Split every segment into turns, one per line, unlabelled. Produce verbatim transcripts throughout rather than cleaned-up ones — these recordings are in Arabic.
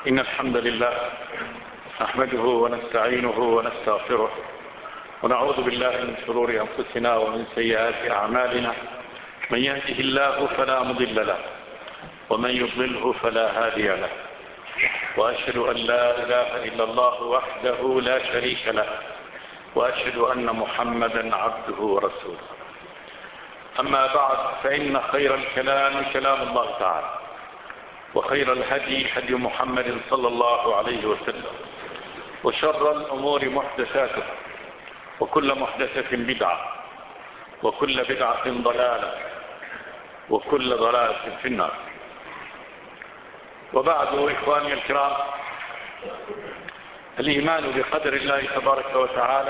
إن الحمد لله نحمده ونستعينه ونستغفره ونعوذ بالله من شرور أنفسنا ومن سيئات أعمالنا. من يهده الله فلا مضل له ومن يضلله فلا هادي له، وأشهد أن لا إله إلا الله وحده لا شريك له، وأشهد أن محمدا عبده ورسوله. أما بعد، فإن خير الكلام كلام الله تعالى، وخير الهدي هدي محمد صلى الله عليه وسلم، وشر الأمور محدثاتها، وكل محدثة بدعة، وكل بدعة ضلالة، وكل ضلالة في النار. وبعد، إخواني الكرام، الإيمان بقدر الله تبارك وتعالى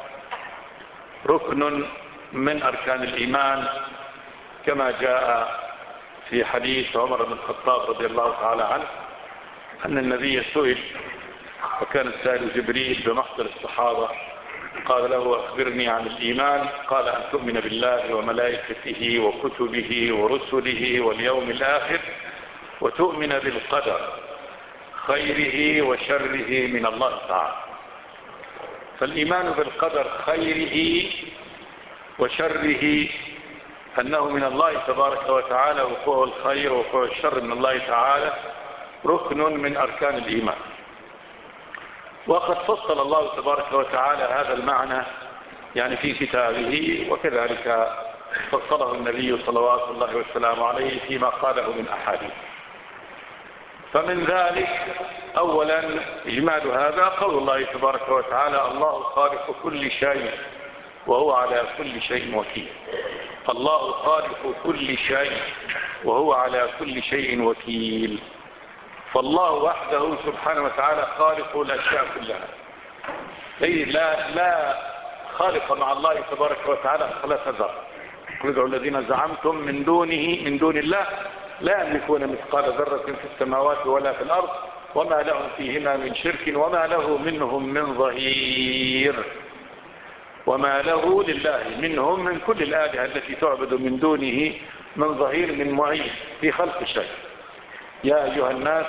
ركن من أركان الإيمان، كما جاء في حديث عمر بن الخطاب رضي الله تعالى عنه أن النبي سئل، وكان السائل جبريل بمحضر الصحابة، قال له: أخبرني عن الإيمان. قال: أن تؤمن بالله وملائكته وكتبه ورسله واليوم الآخر، وتؤمن بالقدر خيره وشره من الله تعالى. فالإيمان بالقدر خيره وشره، أنه من الله تبارك وتعالى، وقوع الخير وقوع الشر من الله تعالى، ركن من أركان الإيمان. وقد فصل الله تبارك وتعالى هذا المعنى يعني في كتابه، وكذلك فصله النبي صلوات الله وسلامه عليه فيما قاله من أحاديث. فمن ذلك أولا إجمال هذا قول الله تبارك وتعالى: الله خالق كل شيء وهو على كل شيء وكيل. الله خالق كل شيء وهو على كل شيء وكيل. فالله وحده سبحانه وتعالى خالق الأشياء كلها، أي لا, لا خالق مع الله تبارك وتعالى ثلاث ذرة. ادعوا الذين زعمتم من دونه من دون الله لا يملكون مثقال ذرة في السماوات ولا في الأرض وما لهم فيهما من شرك وما له منهم من ظهير. وما له لله منهم من كل الآلهة التي تعبد من دونه من ظهير، من معين في خلق الشيء. يا أيها الناس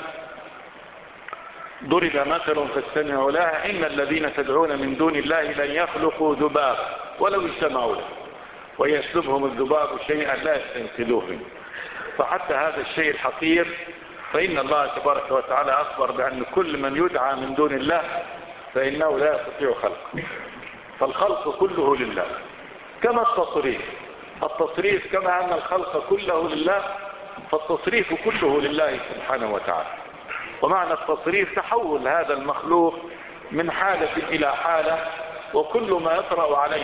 ضرب مثل فاستمعوا لها إن الذين تدعون من دون الله لن يخلقوا ذبابا ولو اجتمعوا له ويسلبهم الذباب شيئا لا يستنقذوه منه. فحتى هذا الشيء الحقير فإن الله تبارك وتعالى أخبر بأن كل من يدعى من دون الله فإنه لا يستطيع خلقه. فالخلق كله لله، كما التصريف التصريف كما أن الخلق كله لله، فالتصريف كله لله سبحانه وتعالى. ومعنى التصريف تحول هذا المخلوق من حالة إلى حالة، وكل ما يطرأ عليه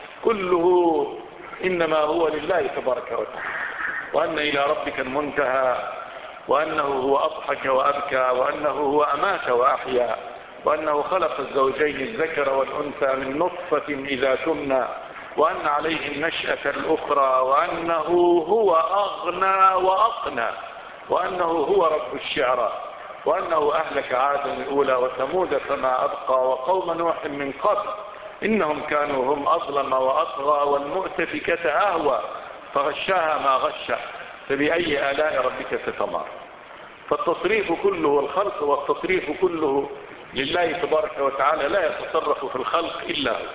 كله إنما هو لله تبارك وتعالى. وأن إلى ربك المنتهى، وأنه هو أضحك وأبكى، وأنه هو أمات وأحيا، وأنه خلق الزوجين الذكر والأنثى من نطفة إذا تمنى، وأن عليه النشأة الأخرى، وأنه هو أغنى وأقنى، وأنه هو رب الشعرى، وأنه أهلك عادا الأولى وثمود فما أبقى، وقوم نوح من قبل إنهم كانوا هم أظلم وأطغى، والمؤتفكة أهوى فغشاها ما غشى، فبأي آلاء ربك تتمارى. فالتصريف كله والخلق والتصريف كله لله تبارك وتعالى، لا يتصرف في الخلق إلا هو.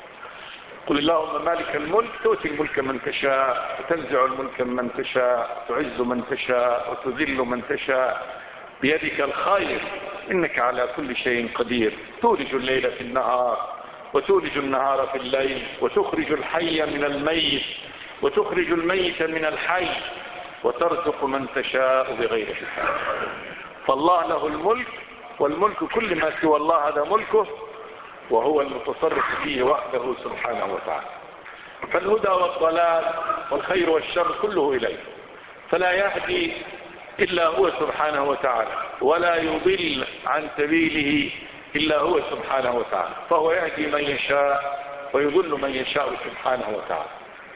قل اللهم مالك الملك تؤتي الملك من تشاء، وتنزع الملك من تشاء، تعز من تشاء، وتذل من تشاء، بيدك الخير إنك على كل شيء قدير. تولج الليل في النهار وتولج النهار في الليل، وتخرج الحي من الميت وتخرج الميت من الحي، وترزق من تشاء بغير حساب. فالله له الملك، والملك كل ما سوى الله هذا ملكه، وهو المتصرف فيه وحده سبحانه وتعالى. فالهدى والضلال والخير والشر كله إليه، فلا يهدي إلا هو سبحانه وتعالى، ولا يضل عن سبيله إلا هو سبحانه وتعالى. فهو يهدي من يشاء ويضل من يشاء سبحانه وتعالى.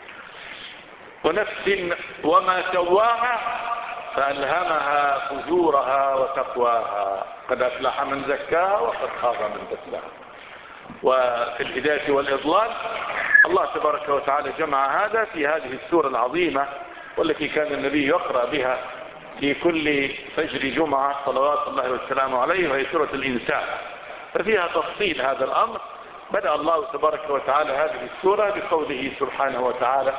ونفس وما سواها فألهمها فجورها وتقواها، قد أفلح من زكاها وقد خاب من دساها. وفي الهداية والإضلال الله تبارك وتعالى جمع هذا في هذه السورة العظيمة، والتي كان النبي يقرأ بها في كل فجر جمعة صلوات الله والسلام عليه، وهي سورة الإنسان، ففيها تفصيل هذا الأمر. بدأ الله تبارك وتعالى هذه السورة بقوله سبحانه وتعالى: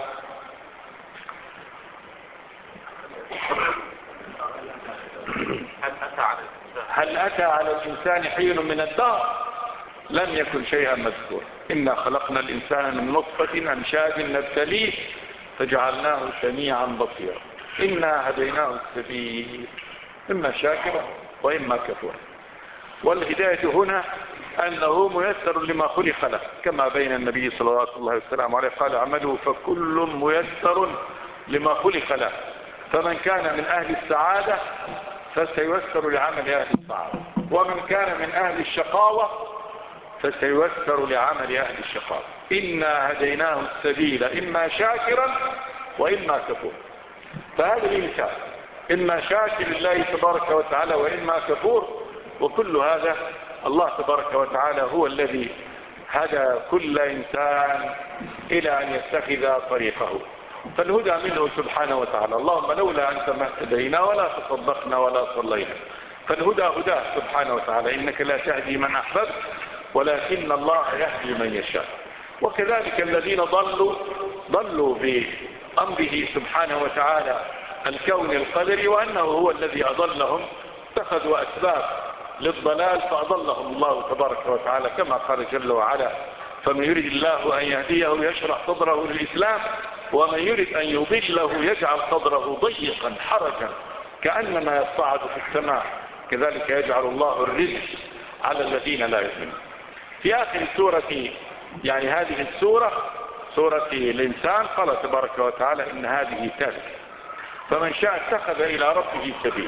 هل أتى على الإنسان حين من الدهر لم يكن شيئا مذكورا إنا خلقنا الإنسان من نطفة أمشاج نبتليه فجعلناه سميعا بصيرا إنا هديناه السبيل إما شاكرا وإما كفورا. والهداية هنا أنه ميسر لما خلق له، كما بين النبي صلى الله عليه وسلم عليه قال: عمله فكل ميسر لما خلق له، فمن كان من أهل السعادة فسييسر لعمل أهل السعادة، ومن كان من أهل الشقاوة فسييسر لعمل أهل الشقاوة. إنا هديناه السبيل إما شاكرا وإما كفورا. فهذا الإنسان إما شاكر لله تبارك وتعالى وإما كفور، وكل هذا الله تبارك وتعالى هو الذي هدى كل إنسان إلى أن يتخذ طريقه، فالهدى منه سبحانه وتعالى. اللهم لولا أنت ما اهتدينا ولا تصدقنا ولا صلينا، فالهدى هداه سبحانه وتعالى. إنك لا تهدي من أحببت ولكن الله يهدي من يشاء. وكذلك الذين ضلوا ضلوا بأمره سبحانه وتعالى الكون القدري، وأنه هو الذي أضلهم، اتخذوا أسباب للضلال فأضلهم الله تبارك وتعالى، كما قال جل وعلا: فمن يريد الله أن يهديه يشرح صدره للإسلام ومن يريد أن يضله يجعل صدره ضيقا حرجا كأنما يصعد في السماء كذلك يجعل الله الرزق على الذين لا يؤمنون. في آخر سورة يعني هذه السورة سورة الإنسان قال تبارك وتعالى: إن هذه تذكرة فمن شاء اتخذ إلى ربه سبيلا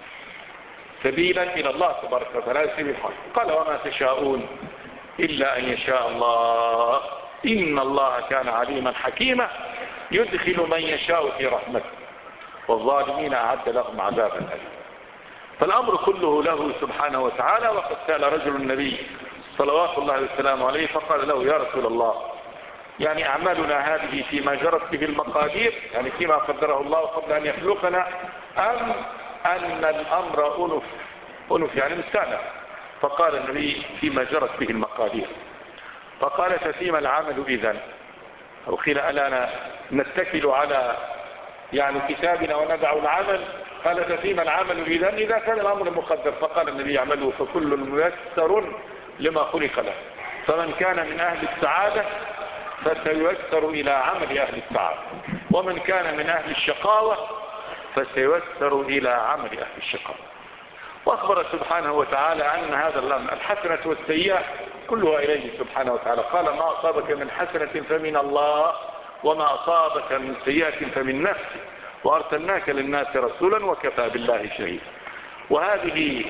سبيلا إلى الله تبارك وتعالى سبيل الحق. قال: وما تشاءون إلا أن يشاء الله إن الله كان عليما حكيما يدخل من يشاء في رحمته والظالمين أعد لهم عذابا أليما. فالأمر كله له سبحانه وتعالى. وقد سأل رجل النبي صلوات الله وسلامه عليه فقال له: يا رسول الله، يعني أعمالنا هذه فيما جرت به المقادير، يعني فيما قدره الله قبل أن يخلقنا، أم أن الأمر أنف أنف يعني مستأنف؟ فقال النبي: فيما جرت به المقادير. فقال: ففيما العمل إذن؟ أو قيل: ألا نتكل على يعني كتابنا وندع العمل؟ قال: ففيما العمل إذن؟ إذا كان الأمر مقدر. فقال النبي: اعملوا فكل ميسر لما خلق له، فمن كان من أهل السعادة فسييسر إلى عمل أهل السعادة، ومن كان من أهل الشقاوة فسييسر إلى عمل أهل الشقاوة. وأخبر سبحانه وتعالى أن هذا الأمر الحسنة والسيئة كلها إليه سبحانه وتعالى. قال: ما أصابك من حسنة فمن الله وما أصابك من سيئة فمن نفسك وأرسلناك للناس رسولا وكفى بالله شهيدا. وهذه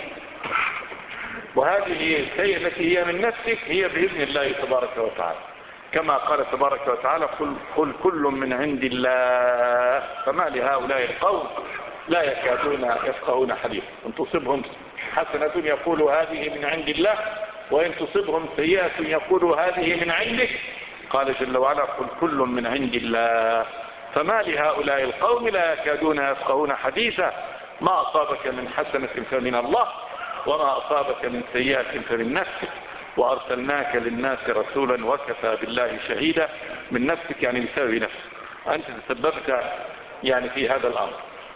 وهذه السيئة التي هي من نفسك هي بإذن الله تبارك وتعالى، كما قال تبارك وتعالى: قل, قل كل من عند الله فما لهؤلاء القوم لا يكادون يفقهون حديثا. إن تصبهم حسنة يقول هذه من عند الله، وإن تصبهم سيئة يقول هذه من عندك. قال جل وعلا: قل كل من عند الله فما لهؤلاء القوم لا يكادون يفقهون حديثا ما أصابك من حسنة فمن الله وما أصابك من سيئة فمن نفسك وأرسلناك للناس رسولا وكفى بالله شهيدا. من نفسك يعني بسبب نفسك، أنت تسببت يعني في هذا الأمر.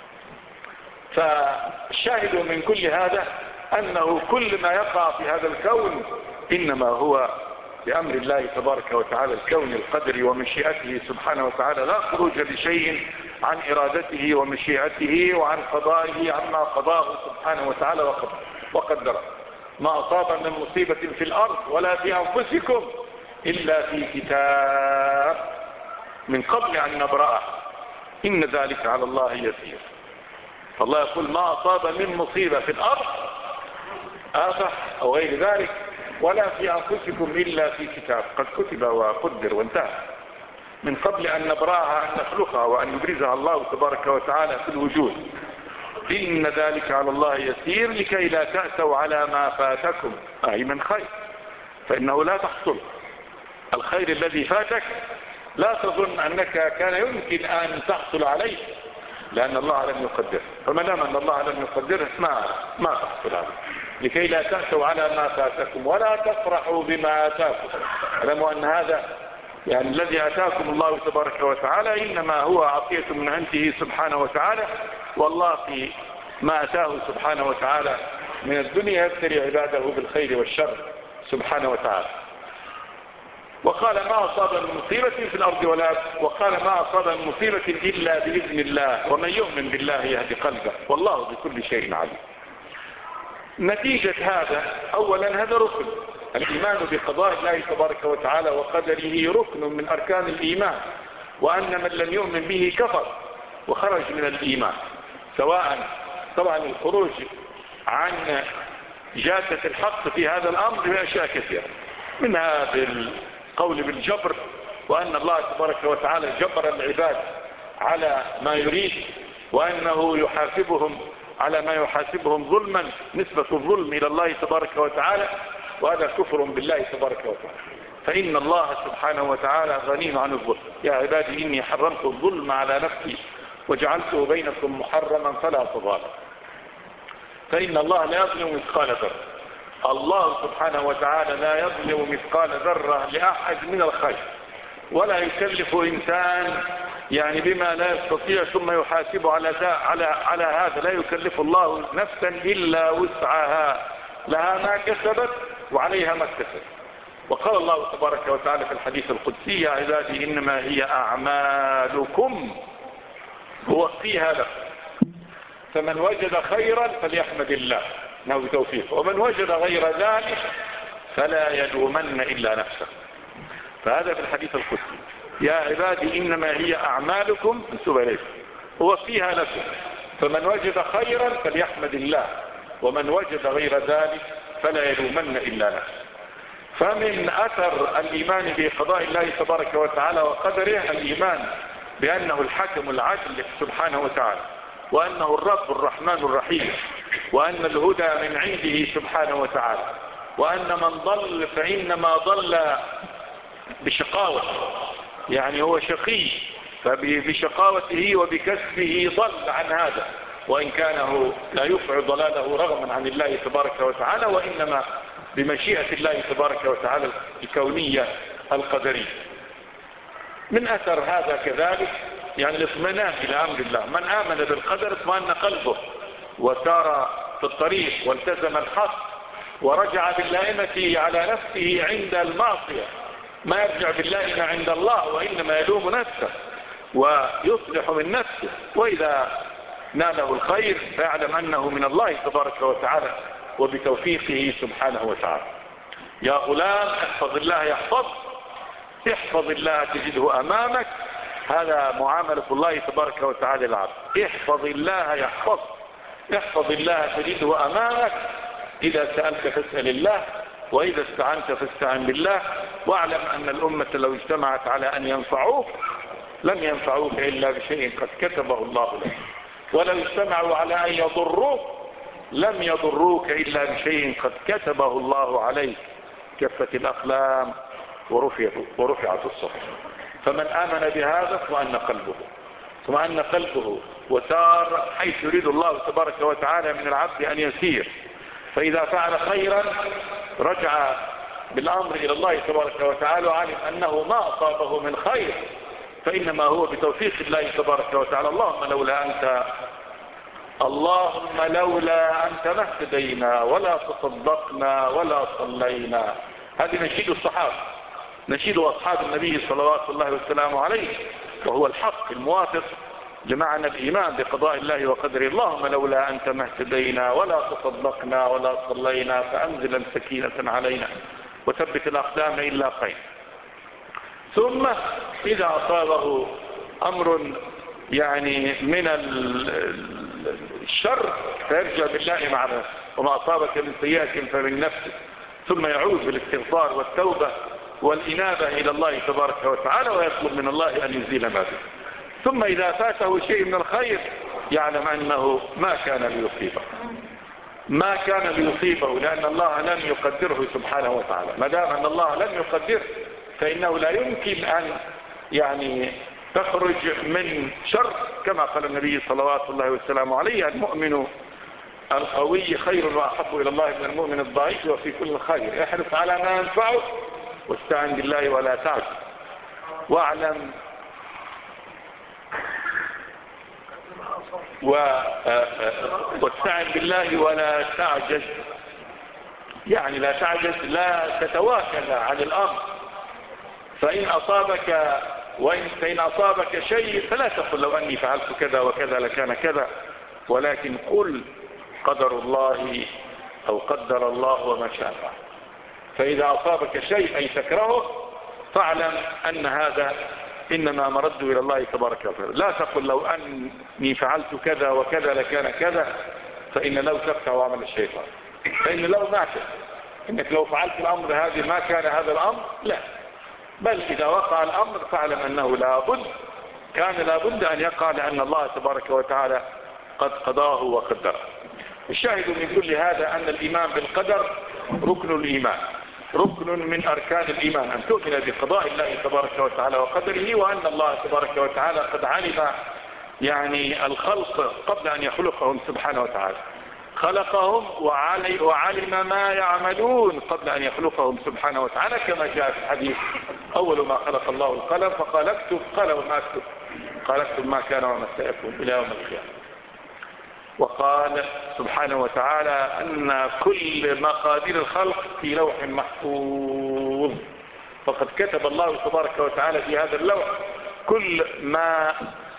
فالشاهد من كل هذا أنه كل ما يقع في هذا الكون إنما هو بأمر الله تبارك وتعالى، الكون القدري ومشيئته سبحانه وتعالى، لا خروج لشيء عن إرادته ومشيئته وعن قضائه عما قضاه سبحانه وتعالى وقدره. ما أصاب من مصيبة في الأرض ولا في أنفسكم إلا في كتاب من قبل أن نبرأه إن ذلك على الله يسير. فالله يقول: ما أصاب من مصيبة في الأرض آفة أو غير ذلك ولا في أنفسكم إلا في كتاب قد كتب وقدر وانتهى، من قبل أن نبرأها أن نخلقها وأن يبرزها الله تبارك وتعالى في الوجود. إن ذلك على الله يسير لكي لا تأسوا على ما فاتكم أي من خير، فإنه لا تحصل الخير الذي فاتك. لا تظن أنك كان يمكن أن تحصل عليه، لأن الله لم يقدره، فما دام أن الله لم يقدره ما ما تحصل هذا. لكي لا تأتوا على ما فاتكم ولا تفرحوا بما آتاكم. اعلموا أن هذا يعني الذي آتاكم الله تبارك وتعالى إنما هو عطية من عنده سبحانه وتعالى، والله في ما أتاه سبحانه وتعالى من الدنيا يبتلي عباده بالخير والشر سبحانه وتعالى. وقال ما أصاب من مصيبة في الأرض ولا وقال ما أصاب من مصيبة إلا بإذن الله، ومن يؤمن بالله يهدي قلبه والله بكل شيء عليم. نتيجة هذا أولا هذا ركن، الإيمان بقضاء الله تبارك وتعالى وقدره ركن من أركان الإيمان، وأن من لم يؤمن به كفر وخرج من الإيمان، سواء طبعا الخروج عن جادة الحق في هذا الأمر بأشياء كثيرة، منها بالقول بالجبر، وأن الله تبارك وتعالى جبر العباد على ما يريد، وأنه يحاسبهم على ما يحاسبهم ظلما، نسبة الظلم إلى الله تبارك وتعالى، وهذا كفر بالله تبارك وتعالى. فإن الله سبحانه وتعالى غني عن الظلم. يا عبادي إني حرمت الظلم على نفسي وجعلته بينكم محرما فلا تظالموا. فإن الله لا يظلم مثقال ذرة، الله سبحانه وتعالى لا يظلم مثقال ذرة لأحد من الخير، ولا يكلف إنسان يعني بما لا يستطيع ثم يحاسب على على على هذا. لا يكلف الله نفسا إلا وسعها، لها ما كسبت وعليها ما اكتسبت. وقال الله تبارك وتعالى في الحديث القدسي يا عبادي إنما هي أعمالكم أوفيها لكم، فمن وجد خيرا فليحمد الله انه بتوفيقه، ومن وجد غير ذلك فلا يلومن إلا نفسه. فهذا في الحديث القدسي يا عبادي إنما هي أعمالكم منسوبة إليكم أوفيها لكم، فمن وجد خيرا فليحمد الله، ومن وجد غير ذلك فلا يلومن إلا نفسه. فمن أثر الإيمان بقضاء الله تبارك وتعالى وقدره الإيمان بأنه الحكم العدل سبحانه وتعالى، وأنه الرب الرحمن الرحيم، وأن الهدى من عنده سبحانه وتعالى، وأن من ضل فإنما ضل بشقاوة، يعني هو شقي فبشقاوته وبكسبه ضل عن هذا، وإن كانه لا يفعل ضلاله رغما عن الله تبارك وتعالى، وإنما بمشيئة الله تبارك وتعالى الكونية القدرية. من أثر هذا كذلك يعني الاطمئنان إلى أمر الله. من آمن بالقدر اطمئن قلبه وسار في الطريق والتزم الحق ورجع باللائمة على نفسه عند المعصية، ما يرجع باللائمة عند الله وإنما يلوم نفسه ويصلح من نفسه، وإذا ناله الخير فيعلم أنه من الله تبارك وتعالى وبتوفيقه سبحانه وتعالى. يا غلام احفظ الله يحفظك، احفظ الله تجده أمامك. هذا معاملة الله تبارك وتعالى العبد. احفظ الله يحفظك، احفظ الله تجده أمامك. إذا سألت فاسأل الله، وإذا استعنت فاستعن بالله، واعلم أن الأمة لو اجتمعت على أن ينفعوك لم ينفعوك إلا بشيء قد كتبه الله لك، ولو اجتمعوا على أن يضروك لم يضروك إلا بشيء قد كتبه الله عليك. كفت الأقلام ورفعت الصحف. فمن آمن بهذا اطمأن قلبه اطمأن قلبه وسار حيث يريد الله تبارك وتعالى من العبد أن يسير. فإذا فعل خيرا رجع بالأمر إلى الله تبارك وتعالى وعلم أنه ما أصابه من خير فإنما هو بتوفيق الله تبارك وتعالى. اللهم لولا أنت اللهم لولا أنت ما اهتدينا ولا تصدقنا ولا صلينا. هذه نشيد الصحابة، نشيد أصحاب النبي صلوات الله وسلامه عليه، وهو الحق الموافق لمعنى الإيمان بقضاء الله وقدره. اللهم لولا أنت ما اهتدينا ولا تصدقنا ولا صلينا فأنزلا سكينة علينا وثبت الأقدام إلا خير. ثم إذا أصابه أمر يعني من الشر فيرجع بالله مع نفسه، وما أصابك من سيئة فمن نفسه، ثم يعود بالاستغفار والتوبة والإنابة إلى الله تبارك وتعالى ويطلب من الله أن يزيل ما به. ثم إذا فاته شيء من الخير يعلم أنه ما كان ليصيبه ما كان ليصيبه لأن الله لم يقدره سبحانه وتعالى. ما دام أن الله لم يقدره فإنه لا يمكن أن يعني تخرج من شر، كما قال النبي صلوات الله وسلامه عليه: المؤمن القوي خير وأحب إلى الله من المؤمن الضعيف، وفي كل خير. احرص على ما ينفعك واستعن بالله ولا تعجز، واعلم و... واستعن بالله ولا تعجز، يعني لا تعجز، لا تتواكل عن الأمر. فإن أصابك وإن فإن أصابك شيء فلا تقل لو أني فعلت كذا وكذا لكان كذا، ولكن قل قدر الله أو قدر الله وما شاء فعل. فإذا أصابك شيء أي تكرهه فاعلم أن هذا إنما مرد إلى الله تبارك وتعالى. لا تقل لو أني فعلت كذا وكذا لكان كذا، فإن لو تفتح عمل الشيطان، فإن لو ماتت إنك لو فعلت الأمر هذه ما كان هذا الأمر، لا، بل إذا وقع الأمر فاعلم أنه لابد كان لابد أن يقع، لأن الله تبارك وتعالى قد قضاه وقدره. الشاهد من كل هذا أن الإيمان بالقدر ركن الإيمان، ركن من أركان الإيمان، أن تؤمن بقضاء الله تبارك وتعالى وقدره، وأن الله تبارك وتعالى قد علم يعني الخلق قبل أن يخلقهم سبحانه وتعالى، خلقهم وعلم ما يعملون قبل أن يخلقهم سبحانه وتعالى، كما جاء في الحديث: أول ما خلق الله القلم فقال اكتب، قال وما اكتب؟ قال اكتب ما كان وما سيكون إلى يوم القيامة. وقال سبحانه وتعالى أن كل مقادير الخلق في لوح محفوظ، فقد كتب الله تبارك وتعالى في هذا اللوح كل ما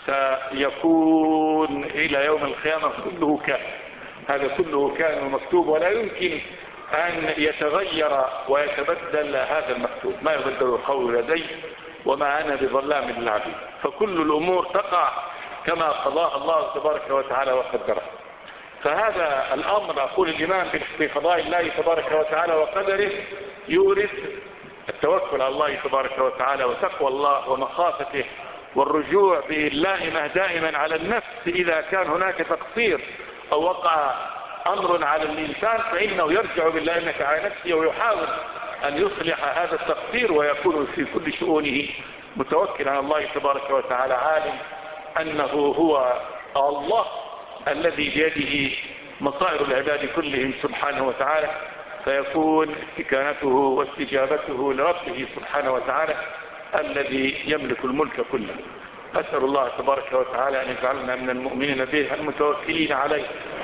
سيكون إلى يوم القيامة، كله كان، هذا كله كان مكتوب، ولا يمكن أن يتغير ويتبدل هذا المكتوب، ما يبدل القول لدي وما أنا بظلام للعبيد، فكل الأمور تقع كما قضاها الله تبارك وتعالى وقدره. فهذا الأمر، أقول الإيمان بقضاء الله تبارك وتعالى وقدره، يورث التوكل على الله تبارك وتعالى وتقوى الله ومخافته والرجوع بالله دائما على النفس. إذا كان هناك تقصير أو وقع أمر على الإنسان فإنه يرجع بالله إنك على نفسه ويحاول أن يصلح هذا التقصير، ويكون في كل شؤونه متوكل على الله تبارك وتعالى، عالم أنه هو الله الذي بيده مصائر العباد كلهم سبحانه وتعالى، فيكون استكانته واستجابته لربه سبحانه وتعالى الذي يملك الملك كله. أسأل الله تبارك وتعالى أن يجعلنا من المؤمنين به المتوكلين عليه.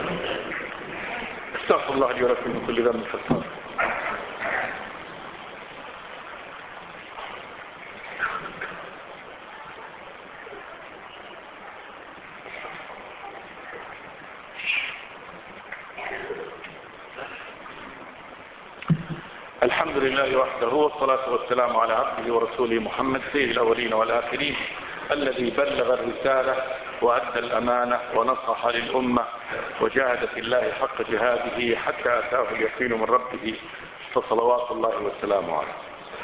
استغفر الله لي ولكم من كل ذنب فاستغفروه. الحمد لله وحده، والصلاة والسلام على عبده ورسوله محمد سيد الأولين والآخرين، الذي بلغ الرسالة وأدى الأمانة ونصح للأمة وجاهد في الله حق جهاده حتى أتاه اليقين من ربه، فصلوات الله والسلام عليه.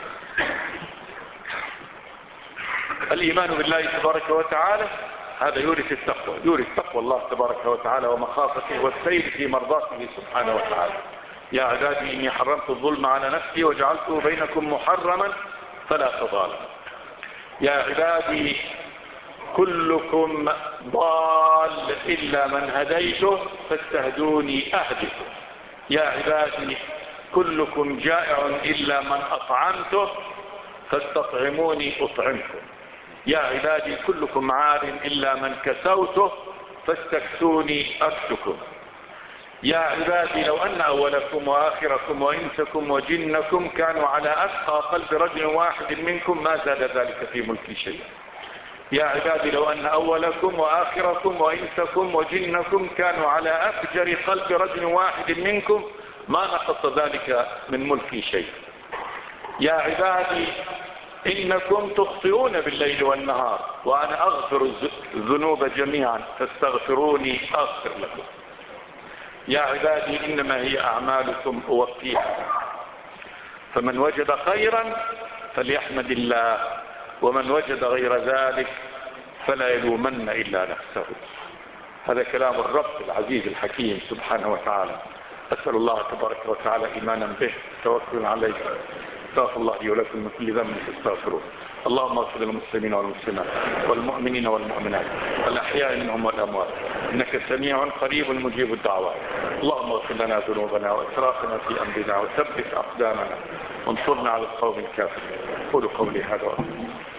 الإيمان بالله تبارك وتعالى هذا يورث التقوى، يورث تقوى الله تبارك وتعالى ومخافته والسير في مرضاته سبحانه وتعالى. يا عبادي إني حرمت الظلم على نفسي وجعلته بينكم محرما فلا تظالموا. يا عبادي كلكم ضال إلا من هديته فاستهدوني أهدكم. يا عبادي كلكم جائع إلا من أطعمته فاستطعموني أطعمكم. يا عبادي كلكم عار إلا من كسوته فاستكسوني أكسكم. يا عبادي لو أن أولكم وآخركم وإنسكم وجنكم كانوا على أتقى قلب رجل واحد منكم ما زاد ذلك في ملكي شيئا. يا عبادي لو أن أولكم وآخركم وإنسكم وجنكم كانوا على أفجر قلب رجل واحد منكم ما نقص ذلك من ملكي شيئا. يا عبادي إنكم تخطئون بالليل والنهار وأنا أغفر الذنوب جميعا فاستغفروني أغفر لكم. يا عبادي إنما هي أعمالكم أوفيها، فمن وجد خيرا فليحمد الله، ومن وجد غير ذلك فلا يلومن إلا نفسه. هذا كلام الرب العزيز الحكيم سبحانه وتعالى. أسأل الله تبارك وتعالى إيمانا به توكل عليه استغفر الله لي ولكم من كل ذنب فاستغفروه. اللهم اغفر للمسلمين والمسلمات والمؤمنين والمؤمنات والأحياء منهم والأموات إنك سميع قريب مجيب الدعوات. اللهم اغفر لنا ذنوبنا وإسرافنا في أمرنا وثبت أقدامنا وانصرنا على القوم الكافرين. قولوا قولي هذا.